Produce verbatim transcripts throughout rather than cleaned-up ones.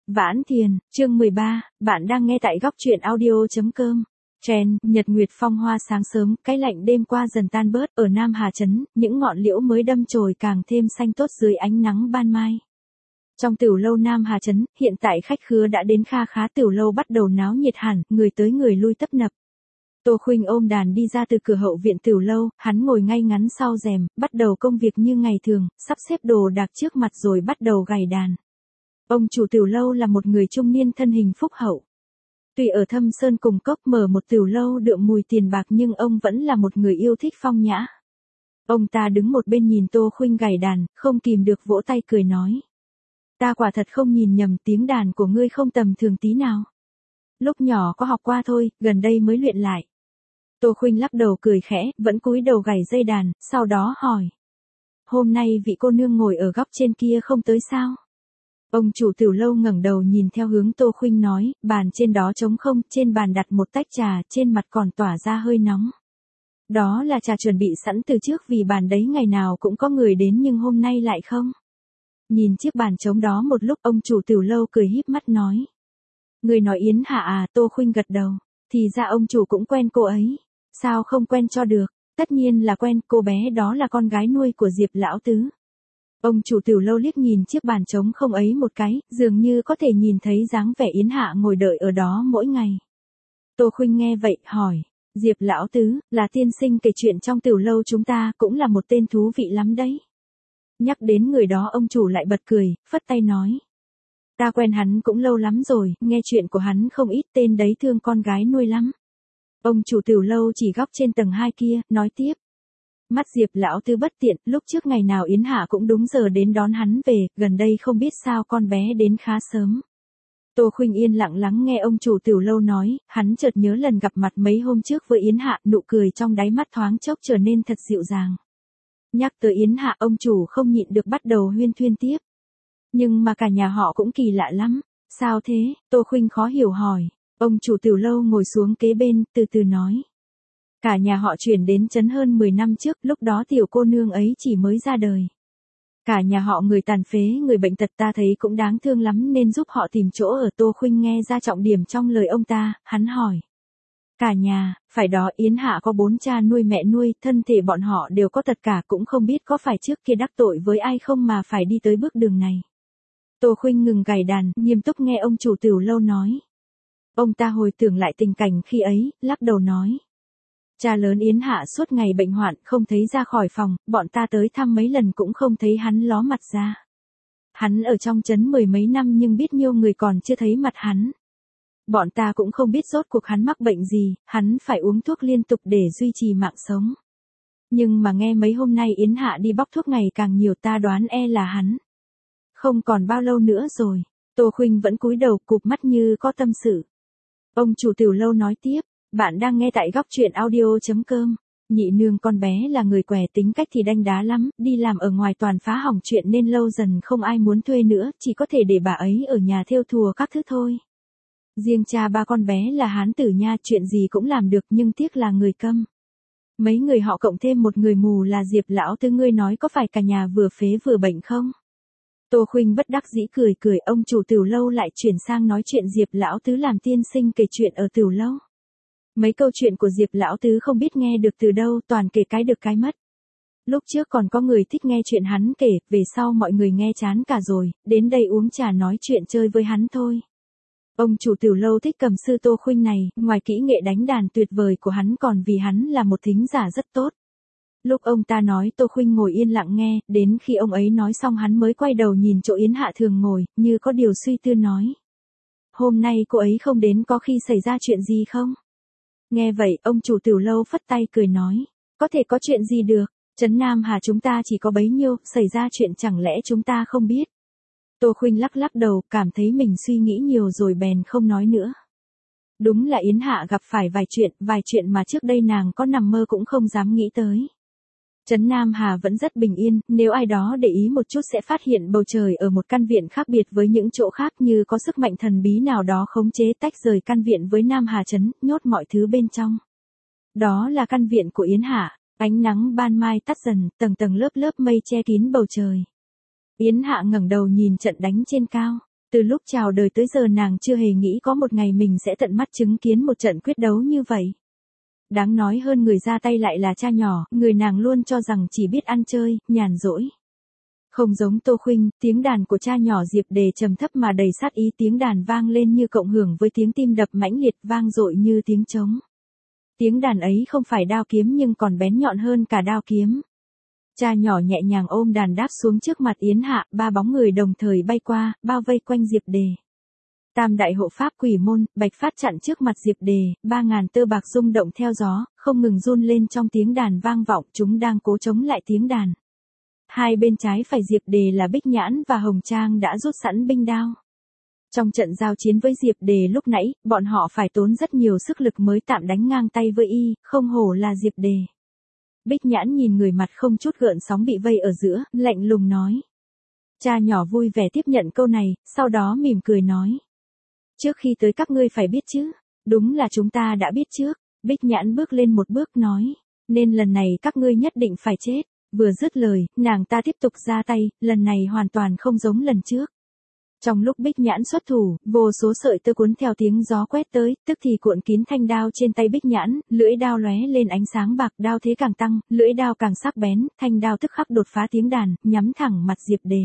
Vãn Thiền, chương mười ba, bạn đang nghe tại góc truyện audio.com. Trend, nhật nguyệt phong hoa sáng sớm, cái lạnh đêm qua dần tan bớt, ở Nam Hà Trấn, những ngọn liễu mới đâm chồi càng thêm xanh tốt dưới ánh nắng ban mai. Trong tiểu lâu Nam Hà Trấn, hiện tại khách khứa đã đến kha khá, tiểu lâu bắt đầu náo nhiệt hẳn, người tới người lui tấp nập. Tô Khuynh ôm đàn đi ra từ cửa hậu viện tiểu lâu, hắn ngồi ngay ngắn sau rèm, bắt đầu công việc như ngày thường, sắp xếp đồ đạc trước mặt rồi bắt đầu gảy đàn. Ông chủ tiểu lâu là một người trung niên thân hình phúc hậu. Tuy ở Thâm Sơn cùng cốc mở một tiểu lâu đượm mùi tiền bạc nhưng ông vẫn là một người yêu thích phong nhã. Ông ta đứng một bên nhìn Tô Khuynh gảy đàn, không kìm được vỗ tay cười nói. Ta quả thật không nhìn nhầm, tiếng đàn của ngươi không tầm thường tí nào. Lúc nhỏ có học qua thôi, gần đây mới luyện lại. Tô Khuynh lắc đầu cười khẽ, vẫn cúi đầu gảy dây đàn, sau đó hỏi. Hôm nay vị cô nương ngồi ở góc trên kia không tới sao? Ông chủ tiểu lâu ngẩng đầu nhìn theo hướng Tô Khuynh nói, bàn trên đó trống không, trên bàn đặt một tách trà, trên mặt còn tỏa ra hơi nóng. Đó là trà chuẩn bị sẵn từ trước vì bàn đấy ngày nào cũng có người đến nhưng hôm nay lại không. Nhìn chiếc bàn trống đó một lúc, ông chủ tiểu lâu cười híp mắt nói. Người nói Yến Hạ à? Tô Khuynh gật đầu, thì ra ông chủ cũng quen cô ấy. Sao không quen cho được? Tất nhiên là quen, cô bé đó là con gái nuôi của Diệp lão tứ. Ông chủ tiểu lâu liếc nhìn chiếc bàn trống không ấy một cái, dường như có thể nhìn thấy dáng vẻ Yến Hạ ngồi đợi ở đó mỗi ngày. Tô Khuynh nghe vậy, hỏi, Diệp lão tứ, là tiên sinh kể chuyện trong tiểu lâu chúng ta, cũng là một tên thú vị lắm đấy. Nhắc đến người đó ông chủ lại bật cười, phất tay nói. Ta quen hắn cũng lâu lắm rồi, nghe chuyện của hắn không ít, tên đấy thương con gái nuôi lắm. Ông chủ tiểu lâu chỉ góc trên tầng hai kia, nói tiếp. Mắt Diệp lão tứ bất tiện, lúc trước ngày nào Yến Hạ cũng đúng giờ đến đón hắn về, gần đây không biết sao con bé đến khá sớm. Tô Khuynh yên lặng lắng nghe ông chủ tiểu lâu nói, hắn chợt nhớ lần gặp mặt mấy hôm trước với Yến Hạ, nụ cười trong đáy mắt thoáng chốc trở nên thật dịu dàng. Nhắc tới Yến Hạ, ông chủ không nhịn được bắt đầu huyên thuyên tiếp. Nhưng mà cả nhà họ cũng kỳ lạ lắm. Sao thế? Tô Khuynh khó hiểu hỏi. Ông chủ tiểu lâu ngồi xuống kế bên, từ từ nói. Cả nhà họ chuyển đến trấn hơn mười năm trước, lúc đó tiểu cô nương ấy chỉ mới ra đời. Cả nhà họ người tàn phế, người bệnh tật, ta thấy cũng đáng thương lắm nên giúp họ tìm chỗ ở. Tô Khuynh nghe ra trọng điểm trong lời ông ta, hắn hỏi. Cả nhà, phải đó, Yến Hạ có bốn cha nuôi mẹ nuôi, thân thể bọn họ đều có tật cả, cũng không biết có phải trước kia đắc tội với ai không mà phải đi tới bước đường này. Tô Khuynh ngừng gảy đàn, nghiêm túc nghe ông chủ tiểu lâu nói. Ông ta hồi tưởng lại tình cảnh khi ấy, lắc đầu nói. Cha lớn Yến Hạ suốt ngày bệnh hoạn, không thấy ra khỏi phòng, bọn ta tới thăm mấy lần cũng không thấy hắn ló mặt ra. Hắn ở trong trấn mười mấy năm nhưng biết nhiêu người còn chưa thấy mặt hắn. Bọn ta cũng không biết rốt cuộc hắn mắc bệnh gì, hắn phải uống thuốc liên tục để duy trì mạng sống. Nhưng mà nghe mấy hôm nay Yến Hạ đi bóc thuốc ngày càng nhiều, ta đoán e là hắn. Không còn bao lâu nữa rồi. Tô Khuynh vẫn cúi đầu, cụp mắt như có tâm sự. Ông chủ tiểu lâu nói tiếp, bạn đang nghe tại góc truyện audio.com. Nhị nương con bé là người què, tính cách thì đanh đá lắm, đi làm ở ngoài toàn phá hỏng chuyện nên lâu dần không ai muốn thuê nữa, chỉ có thể để bà ấy ở nhà thêu thùa các thứ thôi. Riêng cha ba con bé là hán tử nha, chuyện gì cũng làm được nhưng tiếc là người câm. Mấy người họ cộng thêm một người mù là Diệp lão tứ, ngươi nói có phải cả nhà vừa phế vừa bệnh không? Tô Khuynh bất đắc dĩ cười cười, ông chủ tiểu lâu lại chuyển sang nói chuyện Diệp lão tứ làm tiên sinh kể chuyện ở tiểu lâu. Mấy câu chuyện của Diệp lão tứ không biết nghe được từ đâu, toàn kể cái được cái mất. Lúc trước còn có người thích nghe chuyện hắn kể, về sau mọi người nghe chán cả rồi, đến đây uống trà nói chuyện chơi với hắn thôi. Ông chủ tiểu lâu thích cầm sư Tô Khuynh này, ngoài kỹ nghệ đánh đàn tuyệt vời của hắn còn vì hắn là một thính giả rất tốt. Lúc ông ta nói Tô Khuynh ngồi yên lặng nghe, đến khi ông ấy nói xong hắn mới quay đầu nhìn chỗ Yến Hạ thường ngồi, như có điều suy tư nói. Hôm nay cô ấy không đến, có khi xảy ra chuyện gì không? Nghe vậy, ông chủ tiểu lâu phất tay cười nói. Có thể có chuyện gì được, trấn Nam Hà chúng ta chỉ có bấy nhiêu, xảy ra chuyện chẳng lẽ chúng ta không biết? Tô Khuynh lắc lắc đầu, cảm thấy mình suy nghĩ nhiều rồi bèn không nói nữa. Đúng là Yến Hạ gặp phải vài chuyện, vài chuyện mà trước đây nàng có nằm mơ cũng không dám nghĩ tới. Trấn Nam Hà vẫn rất bình yên, nếu ai đó để ý một chút sẽ phát hiện bầu trời ở một căn viện khác biệt với những chỗ khác, như có sức mạnh thần bí nào đó khống chế tách rời căn viện với Nam Hà Trấn, nhốt mọi thứ bên trong. Đó là căn viện của Yến Hạ, ánh nắng ban mai tắt dần, tầng tầng lớp lớp mây che kín bầu trời. Yến Hạ ngẩng đầu nhìn trận đánh trên cao. Từ lúc chào đời tới giờ nàng chưa hề nghĩ có một ngày mình sẽ tận mắt chứng kiến một trận quyết đấu như vậy. Đáng nói hơn người ra tay lại là cha nhỏ, người nàng luôn cho rằng chỉ biết ăn chơi, nhàn rỗi. Không giống Tô Khuynh, tiếng đàn của cha nhỏ Diệp Đề trầm thấp mà đầy sát ý, tiếng đàn vang lên như cộng hưởng với tiếng tim đập mãnh liệt, vang dội như tiếng trống. Tiếng đàn ấy không phải đao kiếm nhưng còn bén nhọn hơn cả đao kiếm. Cha nhỏ nhẹ nhàng ôm đàn đáp xuống trước mặt Yến Hạ, ba bóng người đồng thời bay qua, bao vây quanh Diệp Đề. Tam đại hộ pháp Quỷ Môn, Bạch Phát chặn trước mặt Diệp Đề, ba ngàn tơ bạc rung động theo gió, không ngừng run lên trong tiếng đàn vang vọng, chúng đang cố chống lại tiếng đàn. Hai bên trái phải Diệp Đề là Bích Nhãn và Hồng Trang đã rút sẵn binh đao. Trong trận giao chiến với Diệp Đề lúc nãy, bọn họ phải tốn rất nhiều sức lực mới tạm đánh ngang tay với y, không hổ là Diệp Đề. Bích Nhãn nhìn người mặt không chút gợn sóng bị vây ở giữa, lạnh lùng nói. Cha nhỏ vui vẻ tiếp nhận câu này, sau đó mỉm cười nói. Trước khi tới các ngươi phải biết chứ, đúng là chúng ta đã biết trước. Bích Nhãn bước lên một bước nói, nên lần này các ngươi nhất định phải chết. Vừa dứt lời, nàng ta tiếp tục ra tay, lần này hoàn toàn không giống lần trước. Trong lúc Bích Nhãn xuất thủ, vô số sợi tơ cuốn theo tiếng gió quét tới, tức thì cuộn kín thanh đao trên tay Bích Nhãn, lưỡi đao lóe lên ánh sáng bạc, đao thế càng tăng, lưỡi đao càng sắc bén, thanh đao tức khắc đột phá tiếng đàn, nhắm thẳng mặt Diệp Đề.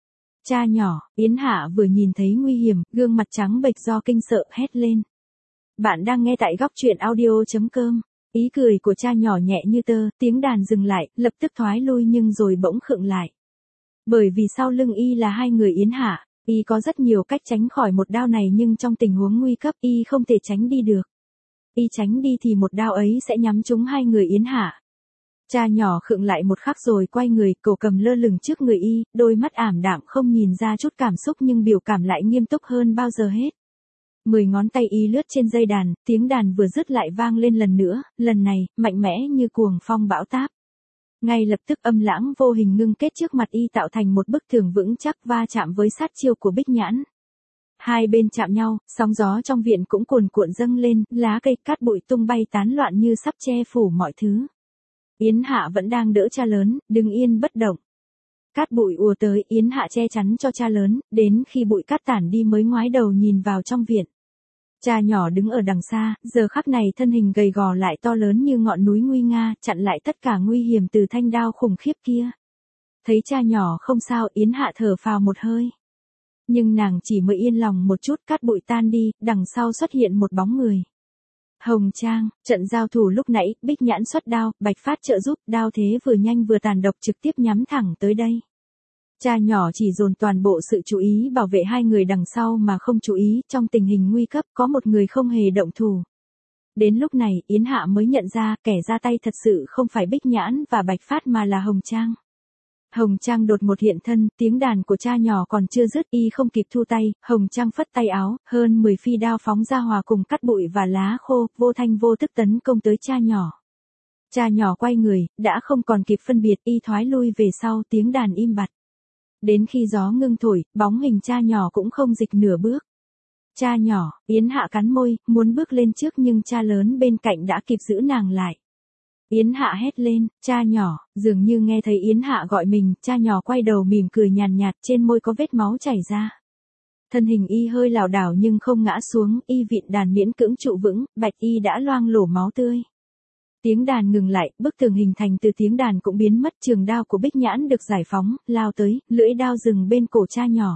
Cha nhỏ, Yến Hạ vừa nhìn thấy nguy hiểm, gương mặt trắng bệch do kinh sợ, hét lên. Bạn đang nghe tại góc truyện audio chấm com. Ý cười của cha nhỏ nhẹ như tơ, tiếng đàn dừng lại, lập tức thoái lui nhưng rồi bỗng khựng lại. Bởi vì sau lưng y là hai người Yến Hạ, y có rất nhiều cách tránh khỏi một đao này nhưng trong tình huống nguy cấp y không thể tránh đi được. Y tránh đi thì một đao ấy sẽ nhắm trúng hai người Yến Hạ. Cha nhỏ khựng lại một khắc rồi quay người, cổ cầm lơ lửng trước người y, đôi mắt ảm đạm không nhìn ra chút cảm xúc nhưng biểu cảm lại nghiêm túc hơn bao giờ hết. Mười ngón tay y lướt trên dây đàn, tiếng đàn vừa dứt lại vang lên lần nữa, lần này, mạnh mẽ như cuồng phong bão táp. Ngay lập tức âm lãng vô hình ngưng kết trước mặt y tạo thành một bức tường vững chắc va chạm với sát chiêu của Bích Nhãn. Hai bên chạm nhau, sóng gió trong viện cũng cuồn cuộn dâng lên, lá cây cát bụi tung bay tán loạn như sắp che phủ mọi thứ. Yến Hạ vẫn đang đỡ cha lớn, đứng yên bất động. Cát bụi ùa tới, Yến Hạ che chắn cho cha lớn, đến khi bụi cát tản đi mới ngoái đầu nhìn vào trong viện. Cha nhỏ đứng ở đằng xa, giờ khắc này thân hình gầy gò lại to lớn như ngọn núi nguy nga, chặn lại tất cả nguy hiểm từ thanh đao khủng khiếp kia. Thấy cha nhỏ không sao, Yến Hạ thở phào một hơi. Nhưng nàng chỉ mới yên lòng một chút, cát bụi tan đi, đằng sau xuất hiện một bóng người. Hồng Trang, trận giao thủ lúc nãy, Bích Nhãn xuất đao, Bạch Phát trợ giúp, đao thế vừa nhanh vừa tàn độc trực tiếp nhắm thẳng tới đây. Cha nhỏ chỉ dồn toàn bộ sự chú ý bảo vệ hai người đằng sau mà không chú ý, trong tình hình nguy cấp có một người không hề động thủ. Đến lúc này, Yến Hạ mới nhận ra, kẻ ra tay thật sự không phải Bích Nhãn và Bạch Phát mà là Hồng Trang. Hồng Trang đột một hiện thân, tiếng đàn của cha nhỏ còn chưa dứt, y không kịp thu tay, Hồng Trang phất tay áo, hơn mười phi đao phóng ra hòa cùng cát bụi và lá khô, vô thanh vô tức tấn công tới cha nhỏ. Cha nhỏ quay người, đã không còn kịp phân biệt, y thoái lui về sau, tiếng đàn im bặt. Đến khi gió ngưng thổi, bóng hình cha nhỏ cũng không dịch nửa bước. Cha nhỏ, Yến Hạ cắn môi, muốn bước lên trước nhưng cha lớn bên cạnh đã kịp giữ nàng lại. Yến Hạ hét lên, cha nhỏ, dường như nghe thấy Yến Hạ gọi mình, cha nhỏ quay đầu mỉm cười nhàn nhạt, trên môi có vết máu chảy ra. Thân hình y hơi lảo đảo nhưng không ngã xuống, y vịn đàn miễn cưỡng trụ vững, bạch y đã loang lổ máu tươi. Tiếng đàn ngừng lại, bức tường hình thành từ tiếng đàn cũng biến mất, trường đao của Bích Nhãn được giải phóng, lao tới, lưỡi đao dừng bên cổ cha nhỏ.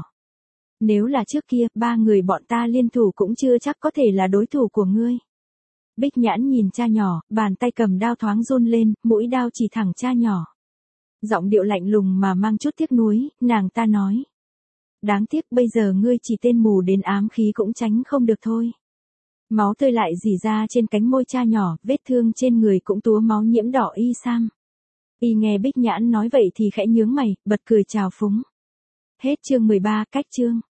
Nếu là trước kia, ba người bọn ta liên thủ cũng chưa chắc có thể là đối thủ của ngươi. Bích Nhãn nhìn cha nhỏ, bàn tay cầm đao thoáng run lên, mũi đao chỉ thẳng cha nhỏ. Giọng điệu lạnh lùng mà mang chút tiếc nuối, nàng ta nói. Đáng tiếc bây giờ ngươi chỉ tên mù đến ám khí cũng tránh không được thôi. Máu tươi lại rỉ ra trên cánh môi cha nhỏ, vết thương trên người cũng túa máu nhiễm đỏ y sam. Y nghe Bích Nhãn nói vậy thì khẽ nhướng mày, bật cười chào phúng. Hết chương mười ba, cách chương.